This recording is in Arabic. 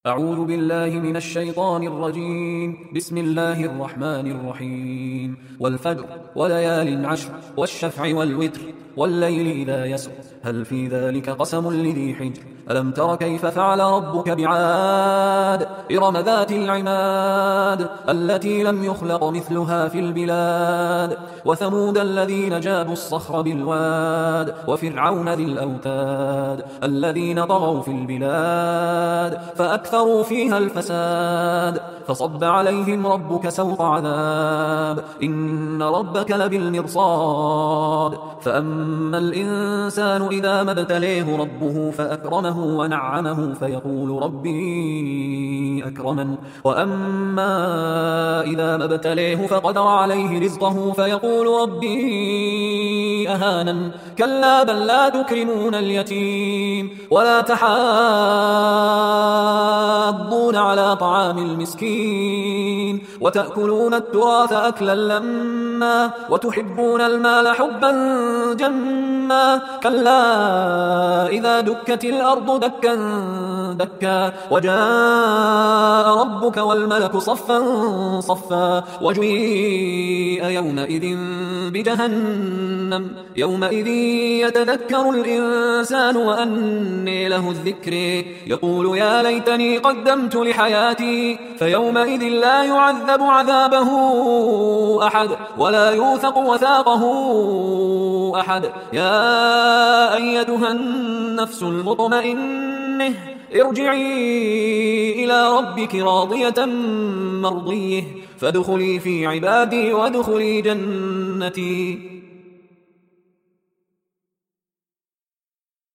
أعوذ بالله من الشيطان الرجيم. بسم الله الرحمن الرحيم. والفجر وليال عشر والشفع والوتر والليل إذا يسر هل في ذلك قسم لذي حجر ألم تر كيف فعل ربك بعاد إرم ذات العماد التي لم يخلق مثلها في البلاد وثمود الذين جابوا الصخر بالواد وفرعون ذي الأوتاد الذين طغوا في البلاد فأكثروا فيها الفساد فصب عليهم ربك سوط عذاب إن ربك لبالمرصاد فأما الإنسان إذا ما ابتليه ربه فأكرمه ونعمه فيقول ربي أكرمن وأما إذا ما ابتليه فقدر عليه رزقه فيقول ربي أهانن كلا بل لا تكرمون اليتيم ولا تحاضون على طعام المسكين وتأكلون التراث أكلا لما وتحبون المال حبا جما كلا إذا دكت الأرض دكا دكا وجاء ربك والملك صفا صفا وجيء يومئذ بجهنم يومئذ يتذكر الإنسان وأني له الذكر يقول يا ليتني قدمت لحياتي فيومئذ لا يعذب عذابه أحد ولا يوثق وثاقه أحد يا أيتها النفس المطمئنة ارجعي إلى ربك راضية مرضية فادخلي في عبادي وادخلي جنتي.